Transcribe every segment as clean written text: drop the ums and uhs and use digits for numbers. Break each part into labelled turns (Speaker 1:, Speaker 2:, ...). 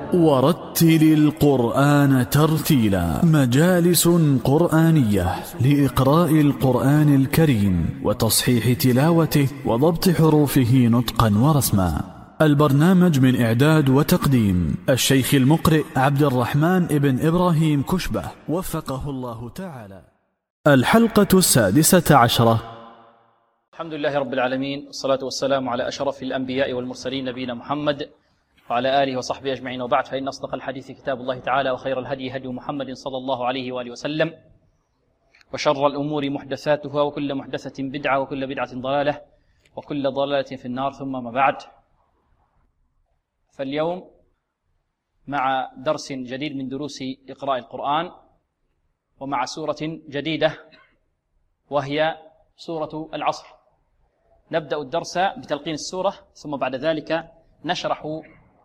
Speaker 1: ورتل القرآن ترتيلا. مجالس قرآنية لإقراء القرآن الكريم وتصحيح تلاوته وضبط حروفه نطقا ورسما. البرنامج من إعداد وتقديم الشيخ المقرئ عبد الرحمن ابن إبراهيم كشبة وفقه الله تعالى. الحلقة 16.
Speaker 2: الحمد لله رب العالمين، والصلاة والسلام على أشرف الأنبياء والمرسلين نبينا محمد وعلى آله وصحبه أجمعين، وبعد، فإن أصدق الحديث كتاب الله تعالى، وخير الهدي هدي محمد صلى الله عليه وآله وسلم، وشر الأمور محدثاتها، وكل محدثة بدعة، وكل بدعة ضلالة، وكل ضلالة في النار، ثم ما بعد. فاليوم مع درس جديد من دروس إقراء القرآن، ومع سورة جديدة وهي سورة العصر. نبدأ الدرس بتلقين السورة، ثم بعد ذلك نشرح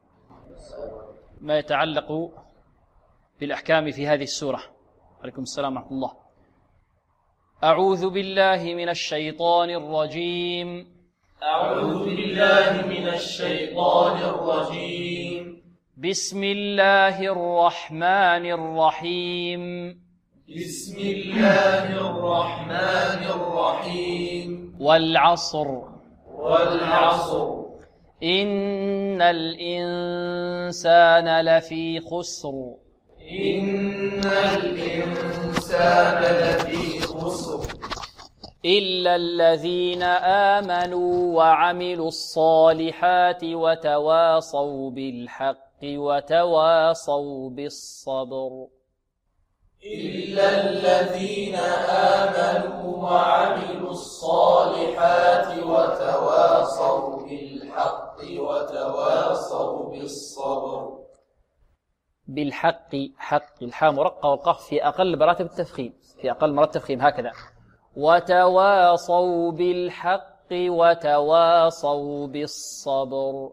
Speaker 2: ما يتعلق بالأحكام في هذه السورة. عليكم السلام ورحمة الله. أعوذ بالله من الشيطان الرجيم.
Speaker 3: أعوذ بالله من الشيطان الرجيم.
Speaker 2: بسم الله الرحمن الرحيم.
Speaker 3: بسم الله الرحمن الرحيم.
Speaker 2: والعصر.
Speaker 3: والعصر.
Speaker 2: إن الإنسان لفي خسر.
Speaker 3: إن الإنسان لفي خسر.
Speaker 2: إلا الذين آمنوا وعملوا الصالحات وتواصوا بالحق وتواصوا بالصبر.
Speaker 3: إلا الذين آمنوا وعملوا الصالحات وتواصوا بالحق وتواصوا بالصبر.
Speaker 2: بالحق، حق، الحاء مرقة والقاف في أقل مراتب التفخيم، في أقل مراتب التفخيم هكذا. وتواصوا بالحق وتواصوا بالصبر.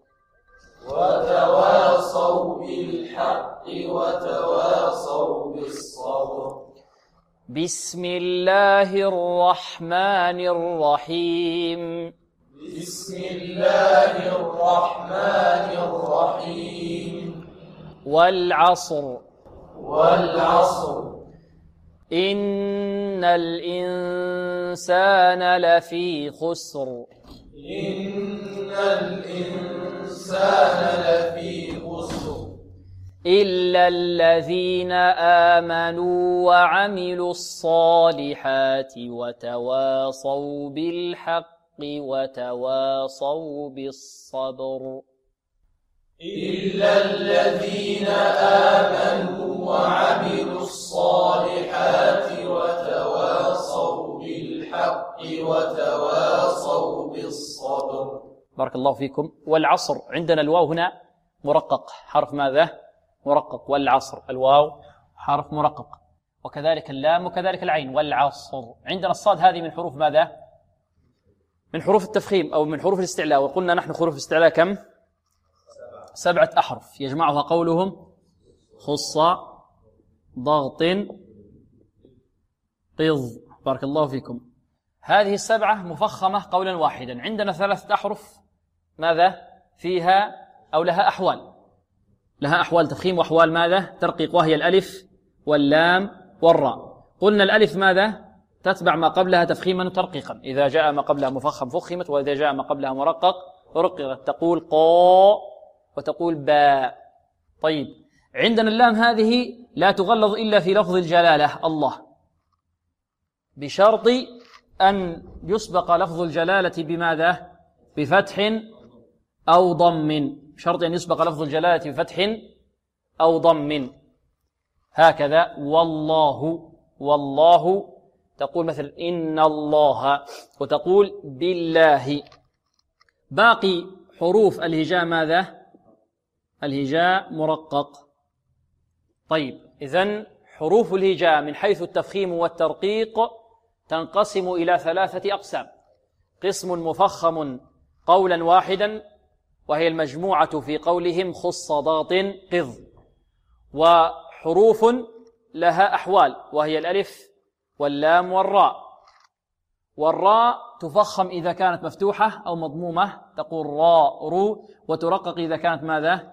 Speaker 3: وتواصوا بالحق وتواصوا بالصبر.
Speaker 2: بسم الله الرحمن الرحيم.
Speaker 3: بسم الله الرحمن الرحيم.
Speaker 2: والعصر.
Speaker 3: والعصر.
Speaker 2: إن الإنسان لفي خسر.
Speaker 3: إن الإنسان لفي خسر.
Speaker 2: إلا الذين آمنوا وعملوا الصالحات وتواصوا بالحق وتواصوا بالصبر.
Speaker 3: إلا الذين آمنوا وعملوا الصالحات وتواصوا بالحق وتواصوا بالصبر.
Speaker 2: بارك الله فيكم. والعصر، عندنا الواو هنا مرقق، حرف ماذا؟ مرقق. والعصر، الواو حرف مرقق، وكذلك اللام وكذلك العين. والعصر. عندنا الصاد، هذه من حروف ماذا؟ من حروف التفخيم أو من حروف الاستعلاء، وقلنا نحن حروف الاستعلاء كم؟ 7 أحرف يجمعها قولهم خص، ضغط، قض. بارك الله فيكم. هذه 7 مفخمة قولا واحدا. عندنا 3 أحرف ماذا؟ فيها أو لها أحوال، لها أحوال تفخيم وأحوال ماذا؟ ترقيق، وهي الألف واللام والراء. قلنا الألف ماذا؟ تتبع ما قبلها تفخيما وترقيقا، إذا جاء ما قبلها مفخم فخمت، وإذا جاء ما قبلها مرقق رققت. تقول قا وتقول باء. طيب، عندنا اللام هذه لا تغلظ إلا في لفظ الجلالة الله، بشرط أن يسبق لفظ الجلالة بماذا؟ بفتح أو ضم. بشرط أن يسبق لفظ الجلالة بفتح أو ضم، هكذا. والله، والله تقول مثل إن الله، وتقول بالله. باقي حروف الهجاء ماذا؟ الهجاء مرقق. طيب، إذن حروف الهجاء من حيث التفخيم والترقيق تنقسم إلى 3 أقسام. قسم مفخم قولا واحدا، وهي المجموعة في قولهم خص، ضغط، قض. وحروف لها أحوال، وهي الألف واللام والراء. والراء تفخم إذا كانت مفتوحة أو مضمومة، تقول راء رو، وترقق إذا كانت ماذا؟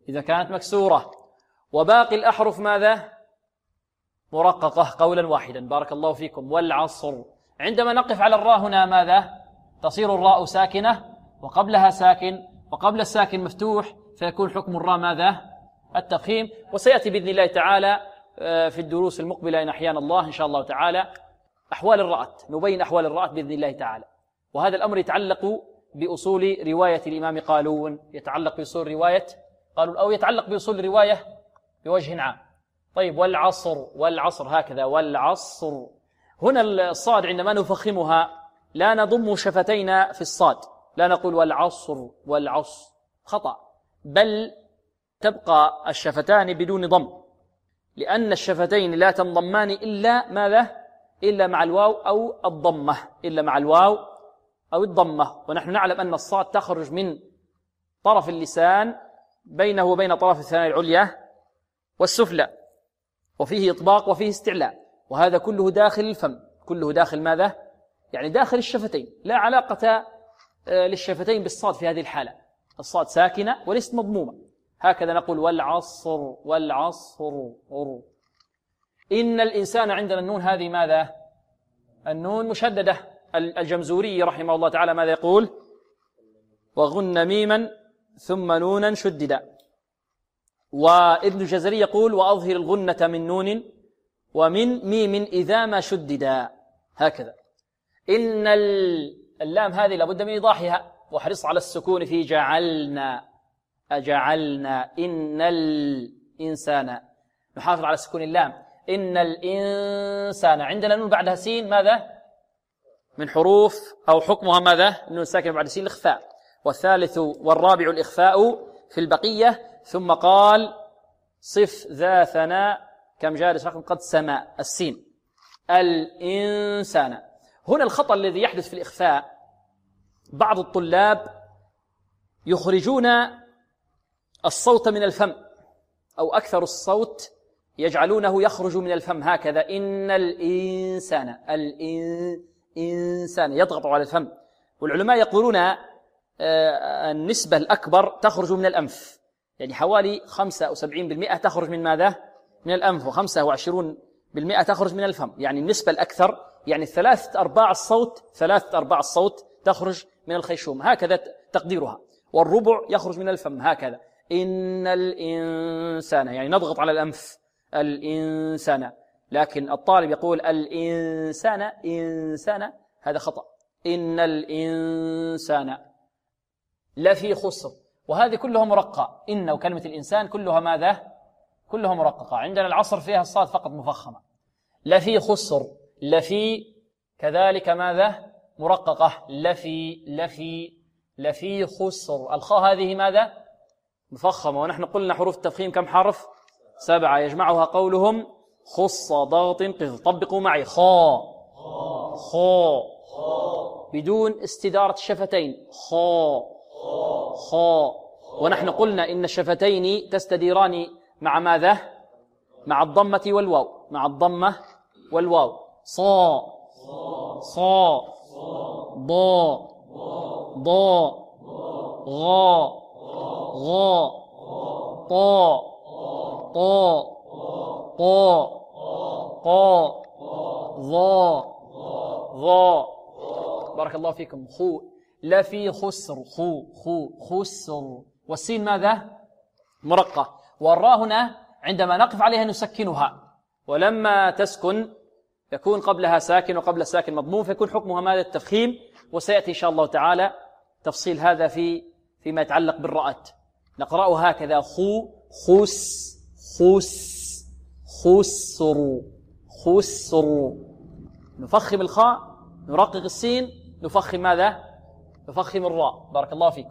Speaker 2: إذا كانت مكسورة. وباقي الأحرف ماذا؟ مرققة قولا واحدا. بارك الله فيكم. والعصر. عندما نقف على الراء هنا ماذا؟ تصير الراء ساكنة وقبلها ساكن وقبل الساكن مفتوح، فيكون حكم الراء ماذا؟ التفخيم. وسيأتي بإذن الله تعالى في الدروس المقبلة إن أحيانا الله إن شاء الله تعالى أحوال الراء، نبين أحوال الراء بإذن الله تعالى. وهذا الأمر يتعلق بأصول رواية الإمام قالون، يتعلق بأصول رواية قالون، أو يتعلق بأصول الرواية بوجه عام. طيب والعصر، والعصر هكذا، والعصر. هنا الصاد عندما نفخمها لا نضم شفتينا في الصاد، لا نقول والعصر والعصر، خطأ، بل تبقى الشفتان بدون ضم، لأن الشفتين لا تنضمان إلا ماذا؟ إلا مع الواو أو الضمة، إلا مع الواو أو الضمة. ونحن نعلم أن الصاد تخرج من طرف اللسان بينه وبين طرف الثنايا العليا والسفلى، وفيه إطباق وفيه استعلاء، وهذا كله داخل الفم، كله داخل ماذا؟ يعني داخل الشفتين، لا علاقة للشفتين بالصاد في هذه الحالة، الصاد ساكنة وليست مضمومة. هكذا نقول والعصر والعصر. إن الإنسان عندنا النون هذه ماذا؟ النون مشددة. الجمزوري رحمه الله تعالى ماذا يقول؟ وغن ميما ثم نونا شددا. وابن الجزري يقول وأظهر الغنة من نون ومن ميم إذا ما شددا. هكذا. إن اللام هذه لابد من إيضاحها، وحرص على السكون في جعلنا، أجعلنا. إن الإنسان، نحافظ على سكون اللام. إن الإنسان، عندنا نون بعدها سين، ماذا؟ من حروف أو حكمها ماذا؟ النون الساكنة بعد سين الإخفاء. والثالث والرابع الإخفاء في البقية. ثم قال صف ذا ثناء كم جالس رقم قد سما، السين. الإنسان. هنا الخطأ الذي يحدث في الإخفاء، بعض الطلاب يخرجون الصوت من الفم، أو أكثر الصوت يجعلونه يخرج من الفم هكذا، إن الإنسان، الإنسان، يضغط على الفم. والعلماء يقولون النسبة الأكبر تخرج من الأنف، يعني حوالي 75% تخرج من ماذا؟ من الأنف، و25% تخرج من الفم. يعني النسبة الأكثر، يعني 3/4 الصوت، 3/4 الصوت تخرج من الخيشوم، هكذا تقديرها. والربع يخرج من الفم هكذا، إن الإنسان، يعني نضغط على الأنف، الإنسان. لكن الطالب يقول الإنسان، إنسان، هذا خطأ. إن الإنسان لفي خسر. وهذه كلها مرققة، إن وكلمة الإنسان كلها ماذا؟ كلها مرققة. عندنا العصر فيها الصاد فقط مفخمة. لفي خسر، لفي كذلك ماذا؟ مرققة. لفي خسر. الخاء هذه ماذا؟ مفخمة. ونحن قلنا حروف التفخيم كم حرف؟ 7، يجمعها قولهم خص ضغط قذ. طبقوا معي، خاء بدون استدارة الشفتين، خاء. ونحن قلنا إن الشفتين تستديران مع ماذا؟ مع الضمة والواو، مع الضمة والواو. صا ضا غا طا قا ظا. بارك الله فيكم. خو. لفي خسر، خسر. والسين ماذا؟ مرقة. والراء هنا عندما نقف عليها نسكنها، ولما تسكن يكون قبلها ساكن وقبل الساكن مضموم، فيكون حكمها ماذا؟ التفخيم. وسيأتي إن شاء الله تعالى تفصيل هذا فيما يتعلق بالراءات. نقرأه هكذا: خسر. نفخم الخاء، نرقق السين، نفخم ماذا؟ نفخم الراء. بارك الله فيكم.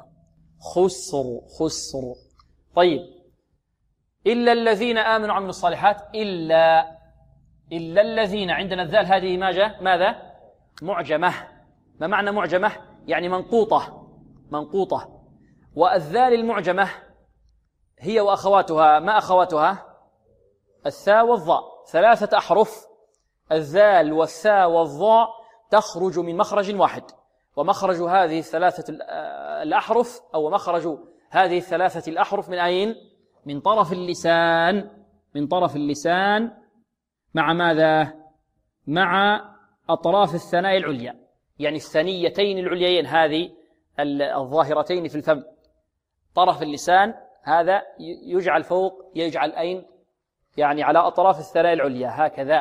Speaker 2: خسر. طيب، إلا الذين آمنوا وعملوا الصالحات. إلا الذين، عندنا الذال هذه ماذا؟ معجمة. ما معنى معجمة؟ يعني منقوطة. والذال المعجمة هي وأخواتها. ما أخواتها؟ الثاء والظاء، 3 أحرف. الذال والثاء والظاء تخرج من مخرج واحد، ومخرج هذه 3 الأحرف، أو مخرج هذه 3 الأحرف من أين؟ من طرف اللسان، من طرف اللسان مع ماذا؟ مع أطراف الثنايا العليا، يعني الثنيتين العليين هذه الظاهرتين في الفم، طرف اللسان هذا يجعل فوق، يجعل أين؟ يعني على أطراف الثنايا العليا هكذا،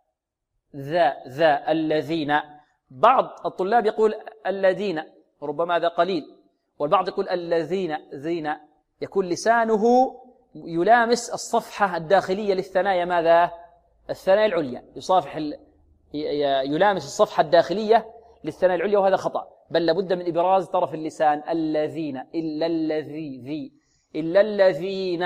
Speaker 2: ذا الذين. بعض الطلاب يقول الذين، ربما هذا قليل، والبعض يقول الذين ذين، يكون لسانه يلامس الصفحة الداخلية للثنايا ماذا؟ الثنايا العليا، يلامس الصفحة الداخلية للثنايا العليا، وهذا خطأ، بل لابد من إبراز طرف اللسان. الذين، إلا الذي، إلا الذين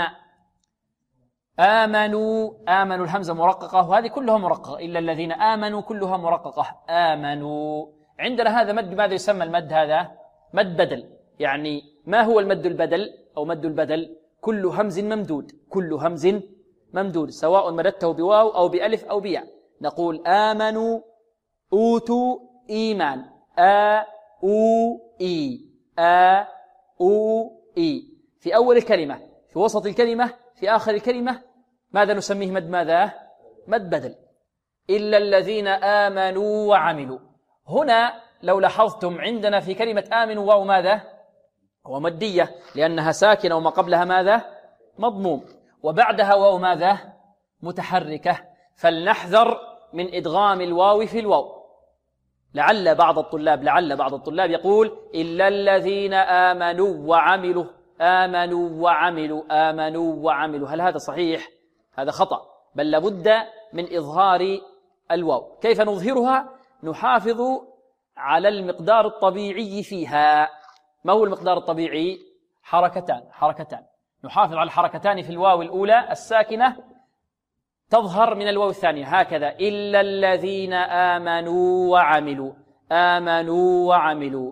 Speaker 2: آمنوا، آمنوا الهمزة مرققة، وهذه كلها مرققة، إلا الذين آمنوا كلها مرققة، آمنوا. عندنا هذا مد، ماذا يسمى المد هذا؟ مد بدل. يعني ما هو المد البدل أو مد البدل؟ كل همز ممدود، كل همز ممدود، سواء مددته بواو أو بألف أو بياء. نقول آمنوا، أوتوا، إيمان، أو إي، أو إي، في أول الكلمة، في وسط الكلمة، في آخر الكلمة. ماذا نسميه مد ماذا؟ مد بدل. إلا الذين آمنوا وعملوا. هنا لو لاحظتم عندنا في كلمة آمنوا واو ماذا؟ هو مدية، لأنها ساكنة وما قبلها ماذا؟ مضموم، وبعدها واو ماذا؟ متحركة. فلنحذر من إدغام الواو في الواو. لعل بعض الطلاب يقول إلا الذين آمنوا وعملوا، آمنوا وعملوا، آمنوا وعملوا. هل هذا صحيح؟ هذا خطأ، بل لابد من إظهار الواو. كيف نظهرها؟ نحافظ على المقدار الطبيعي فيها. ما هو المقدار الطبيعي؟ حركتان. نحافظ على الحركتان في الواو الأولى الساكنة، تظهر من الواو الثانية هكذا، إلا الذين آمنوا وعملوا، آمنوا وعملوا،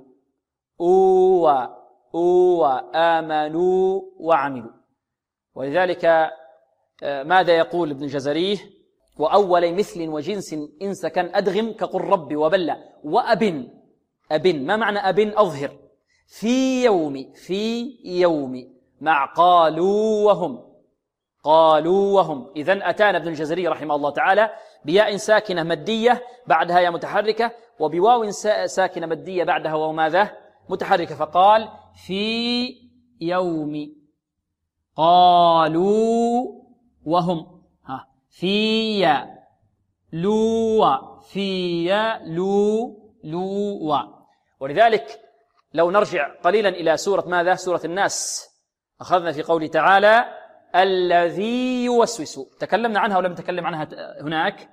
Speaker 2: آمنوا وعملوا. ولذلك ماذا يقول ابن الجزري؟ وأول مثل وجنس إن سكن أدغم كقل رب وبلى وأبن. أبن، ما معنى أبن؟ أظهر. في يوم مع قالوا وهم. إذن أتانا ابن الجزري رحمه الله تعالى بياء ساكنة مدية بعدها يا متحركة، وبواو ساكنة مدية بعدها واو ماذا؟ متحركة. فقال في يوم قالوا وهم، في لو. ولذلك لو نرجع قليلا إلى سورة ماذا؟ سورة الناس. أخذنا في قوله تعالى الذي يوسوس، تكلمنا عنها ولم نتكلم عنها هناك.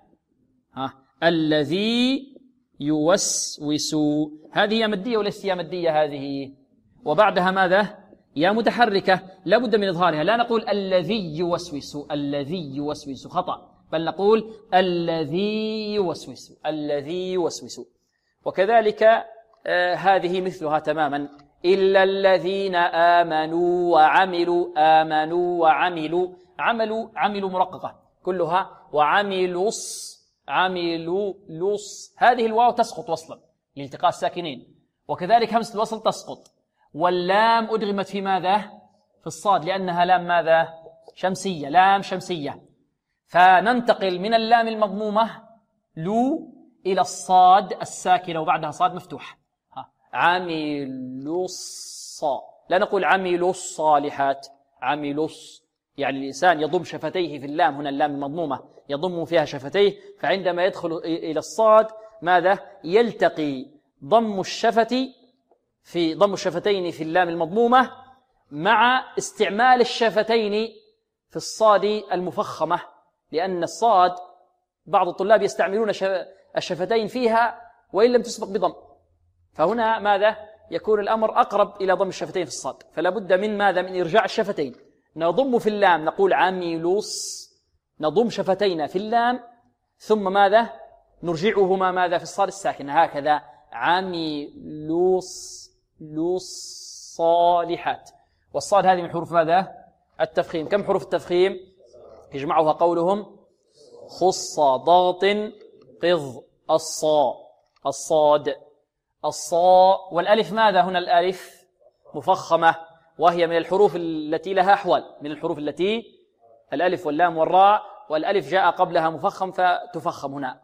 Speaker 2: الذي يوسوس، هذه يا مدية وليست يا مدية هذه؟ وبعدها ماذا؟ يا متحركة، لا بد من إظهارها. لا نقول الذي يوسوس، خطأ، بل نقول الذي يوسوس. وكذلك هذه مثلها تماما. إلا الذين آمنوا وعملوا، آمنوا وعملوا، عملوا مرققة كلها، وعملوا هذه الواو تسقط وصلا لالتقاء الساكنين، وكذلك همزة الوصل تسقط. واللام أدغمت في ماذا؟ في الصاد، لأنها لام ماذا؟ شمسية، لام شمسية. فننتقل من اللام المضمومة لو إلى الصاد الساكنة وبعدها صاد مفتوح. عملوا لا نقول عملوا الصالحات، يعني الإنسان يضم شفتيه في اللام، هنا اللام المضمومة يضم فيها شفتيه، فعندما يدخل إلى الصاد ماذا؟ يلتقي ضم الشفتين في اللام المضمومة مع استعمال الشفتين في الصاد المفخمة، لأن الصاد بعض الطلاب يستعملون الشفتين فيها وإن لم تسبق بضم، فهنا ماذا؟ يكون الأمر أقرب إلى ضم الشفتين في الصاد، فلا بد من ماذا؟ من إرجاع الشفتين. نضم في اللام نقول عملوس، نضم شفتينا في اللام ثم ماذا؟ نرجعهما ماذا؟ في الصاد الساكنة هكذا، عملوس صالحات. والصاد هذه من حروف ماذا؟ التفخيم. كم حروف التفخيم؟ يجمعها قولهم خص ضغط قض الصاد. والألف ماذا هنا؟ الألف مفخمة، وهي من الحروف التي لها أحوال، من الحروف التي الألف واللام والراء، والألف جاء قبلها مفخم فتفخم هنا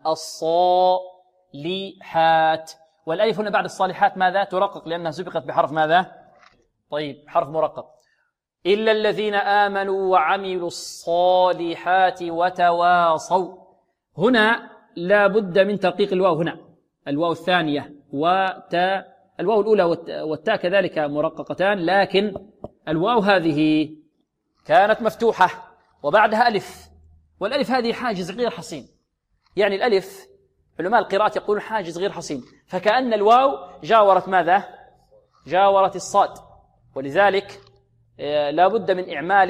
Speaker 2: الصالحات، والألف هنا بعد الصالحات ماذا؟ ترقق لأنها سبقت بحرف ماذا؟ طيب حرف مرقق. إلا الذين آمنوا وعملوا الصالحات وتواصوا، هنا لا بد من ترقيق الواو، هنا الواو الثانية الواو الأولى والتاء كذلك مرققتان، لكن الواو هذه كانت مفتوحة وبعدها ألف، والألف هذه حاجز غير حصين، يعني الألف علماء القراءة يقولون حاجز غير حصين، فكأن الواو جاورت ماذا؟ جاورت الصاد، ولذلك لا بد من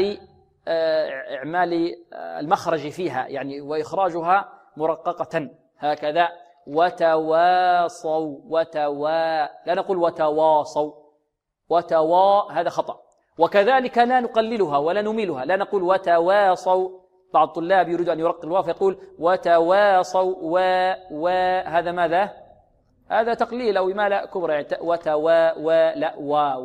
Speaker 2: إعمال المخرج فيها، يعني وإخراجها مرققة هكذا. وتواصوا لا نقول وتواصوا، هذا خطأ. وكذلك لا نقللها ولا نميلها، لا نقول وتواصوا. بعض الطلاب يريد أن يرقق الواو فيقول وتواصوا هذا ماذا؟ هذا تقليل أو إمالة كبرى، يعني لا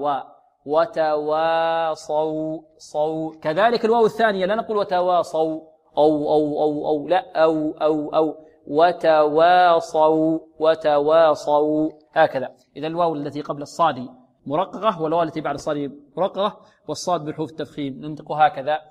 Speaker 2: وتواصوا. كذلك الواو الثانية لا نقول وتواصوا أو لا أو وتواصوا هكذا. إذا الواو التي قبل الصاد مرققة والواو التي بعد الصاد مرققة، والصاد بحروف التفخيم ننطق هكذا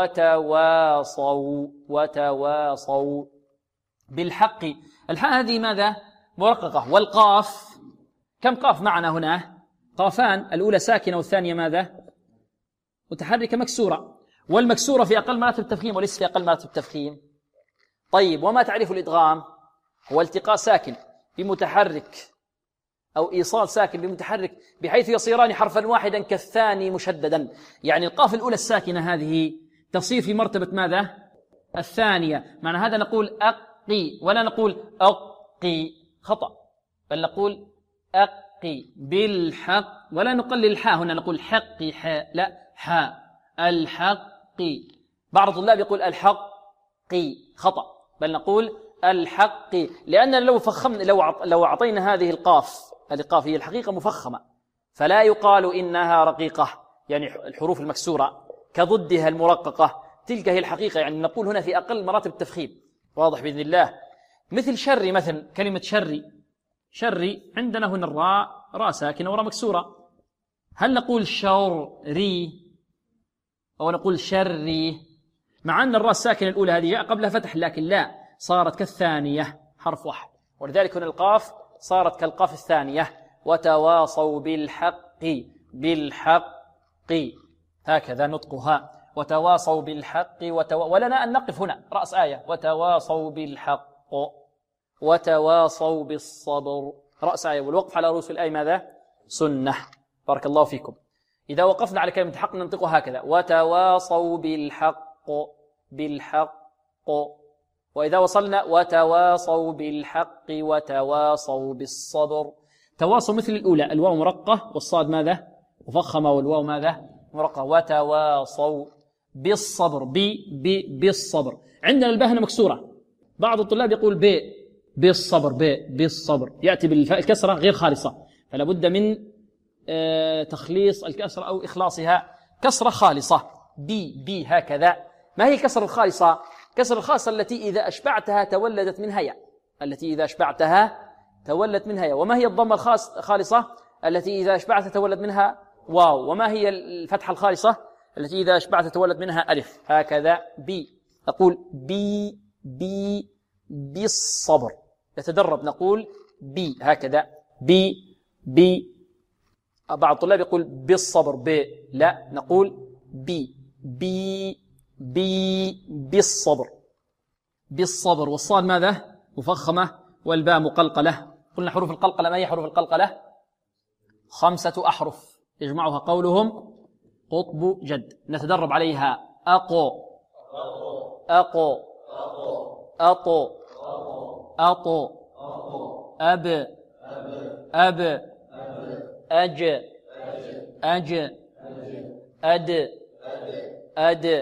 Speaker 2: وتواصوا بالحق. الحاء هذه ماذا؟ مرققة. والقاف كم قاف معنا هنا؟ قافان، الأولى ساكنة والثانية ماذا؟ متحركة مكسورة، والمكسورة في أقل مراتب التفخيم وليس في أقل مراتب التفخيم. طيب وما تعريف الإدغام؟ هو التقاء ساكن بمتحرك أو إيصال ساكن بمتحرك بحيث يصيران حرفا واحدا كالثاني مشددا، يعني القاف الأولى الساكنة هذه تصير في مرتبة ماذا؟ الثانية. معنى هذا نقول أقي ولا نقول أقي، خطأ، بل نقول أقي بالحق، ولا نقلل الحاء هنا نقول حقي حاء، لا حاء الحقي. بعض الطلاب يقول الحقي، خطأ، بل نقول الحقي، لأن لو فخمنا لو أعطينا هذه القاف هي الحقيقة مفخمة، فلا يقال إنها رقيقة، يعني الحروف المكسورة كضدها المرققة، تلك هي الحقيقة، يعني نقول هنا في أقل مراتب التفخيم. واضح بإذن الله. مثل شري، مثلا كلمة شري عندنا هنا الراء راء ساكنة وراء مكسورة، هل نقول شوري أو نقول شري؟ مع أن الراء الساكنة الأولى هذه جاء قبلها فتح، لكن لا، صارت كالثانية حرف واحد، ولذلك هنا القاف صارت كالقاف الثانية. وتواصوا بالحق هكذا نطقها، وتواصوا بالحق ولنا أن نقف هنا رأس آية، وتواصوا بالحق وتواصوا بالصبر، رأس آية، والوقف على رؤوس الآية ماذا؟ سنة. بارك الله فيكم. إذا وقفنا على كلمة حق ننطقها هكذا، وتواصوا بالحق، وإذا وصلنا وتواصوا بالحق وتواصوا بالصبر. تواصوا مثل الأولى، الواو مرقة والصاد ماذا؟ مفخمة، والواو ماذا؟ مرقة. وتواصوا بالصبر، بالصبر. عندنا الباء هنا مكسورة، بعض الطلاب يقول بالصبر، يأتي بالفاء الكسرة غير خالصة، فلا بد من تخليص الكسرة أو إخلاصها كسرة خالصة. هكذا. ما هي الكسرة الخالصة؟ كسر الخاصة التي إذا أشبعتها تولدت منها ياء، وما هي الضمة الخالصة التي إذا أشبعتها تولد منها واو؟ وما هي الفتحة الخالصة التي إذا أشبعتها تولد منها ألف؟ هكذا نقول بالصبر. نتدرب نقول هكذا بعض الطلاب يقول بالصبر لا، نقول بالصبر. والصاد ماذا؟ مفخمة، والباء مقلقلة. قلنا حروف القلقلة، ما هي حروف القلقلة؟ 5 أحرف يجمعها قولهم قطب جد. نتدرب عليها: أقو أطو أب أج أد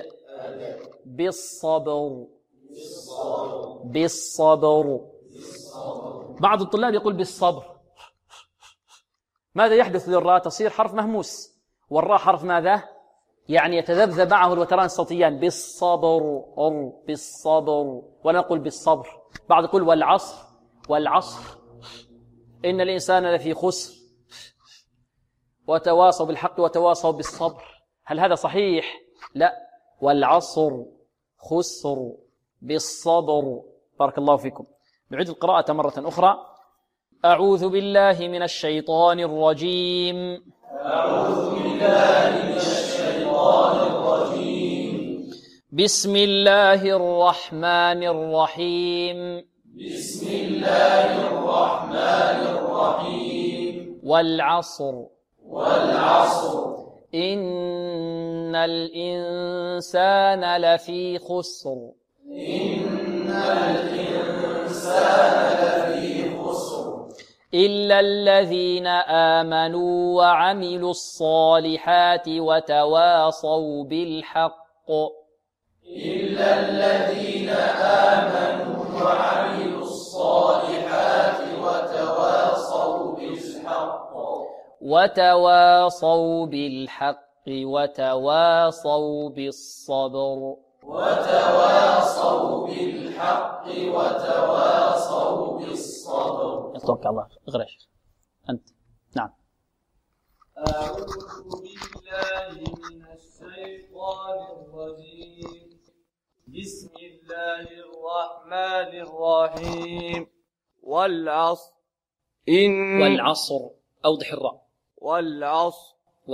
Speaker 2: بالصبر. بعض الطلاب يقول بالصبر. ماذا يحدث للراء؟ تصير حرف مهموس، والراء حرف ماذا؟ يعني يتذبذب معه الوتران الصوتيان، بالصبر، بالصبر، ونقول بالصبر. بعض يقول والعصر، والعصر إن الإنسان لفي خسر، وتواصوا بالحق وتواصوا بالصبر. هل هذا صحيح؟ لا، والعصر خسر بالصبر. بارك الله فيكم. نعيد القراءة مرة أخرى. أعوذ بالله من الشيطان الرجيم.
Speaker 3: أعوذ بالله من الشيطان الرجيم.
Speaker 2: بسم الله الرحمن الرحيم.
Speaker 3: بسم الله الرحمن الرحيم.
Speaker 2: والعصر،
Speaker 3: والعصر
Speaker 2: إن الإنسان لفي خسر.
Speaker 3: إن الإنسان لفي خسر
Speaker 2: إلا الذين آمنوا وعملوا الصالحات وتواصوا بالحق.
Speaker 3: إلا الذين آمنوا وعملوا الصالحات وتواصوا بالحق.
Speaker 2: وتواصوا بالحق وتواصوا بالصبر.
Speaker 3: وتواصوا بالحق وتواصوا بالصبر.
Speaker 2: يتوكل الله. اقرأ يا شيخ أنت. نعم.
Speaker 4: أعوذ بالله من الشيطان الرجيم. بسم الله الرحمن الرحيم. والعصر
Speaker 2: والعصر، أوضح الراء.
Speaker 4: والعصر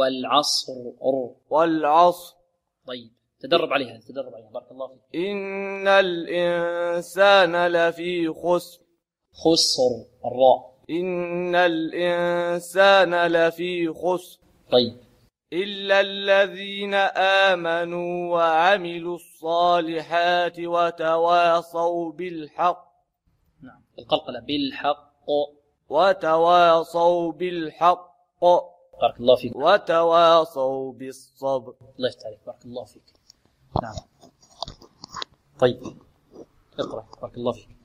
Speaker 2: والعصر. طيب، تدرب عليها بارك الله فيك.
Speaker 4: إن الإنسان لفي خسر.
Speaker 2: خسر الراء.
Speaker 4: إن الإنسان لفي خسر.
Speaker 2: طيب.
Speaker 4: إلا الذين آمنوا وعملوا الصالحات وتواصوا بالحق.
Speaker 2: نعم، القلقلة. بالحق.
Speaker 4: وتواصوا بالحق.
Speaker 2: بارك الله فيك.
Speaker 4: وتواصوا بالصبر.
Speaker 2: الله يفتح عليك. بارك الله فيك. نعم. طيب، اقرأ. بارك الله فيك.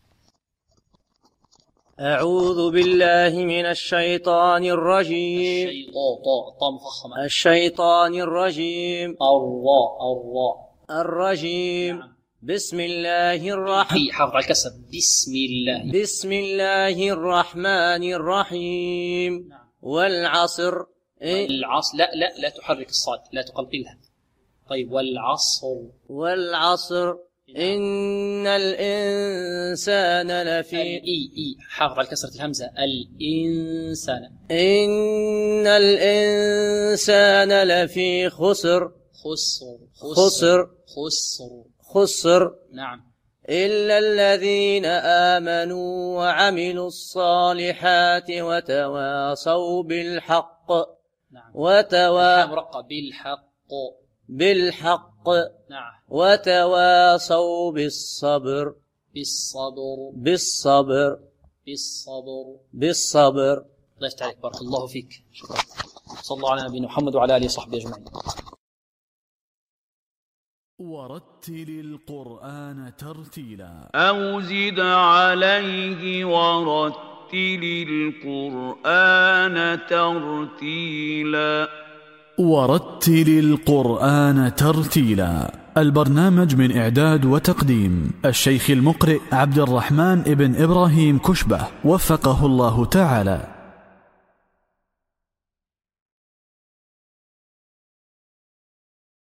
Speaker 4: أعوذ بالله من الشيطان الرجيم.
Speaker 2: طاء مفخمة.
Speaker 4: الشيطان الرجيم.
Speaker 2: الراء.
Speaker 4: الرجيم.
Speaker 2: نعم.
Speaker 4: بسم الله الرحمن.
Speaker 2: في حرف على الكسر.
Speaker 4: بسم الله الرحمن الرحيم.
Speaker 2: نعم.
Speaker 4: والعصر.
Speaker 2: العصر. لا تحرك الصاد، لا تقلقلها. طيب، والعصر.
Speaker 4: إن الإنسان لفي
Speaker 2: إي حرف على كسرة الهمزة. الإنسان.
Speaker 4: إن الإنسان لفي خسر. خسر.
Speaker 2: نعم.
Speaker 4: إلا الذين آمنوا وعملوا الصالحات وتواصوا بالحق.
Speaker 2: نعم.
Speaker 4: مرقب. بالحق.
Speaker 2: نعم.
Speaker 4: وتواصوا بالصبر. بالصبر.
Speaker 2: الله يفتح عليك. بارك الله فيك. شكرا. صلى الله على نبينا محمد وعلى آله وصحبه أجمعين.
Speaker 1: ورتل القرآن ترتيلا
Speaker 5: أو زد عليه ورتل القرآن ترتيلا.
Speaker 1: ورتل القرآن ترتيلا. البرنامج من إعداد وتقديم الشيخ المقرئ عبد الرحمن ابن إبراهيم كشبة، وفقه الله تعالى.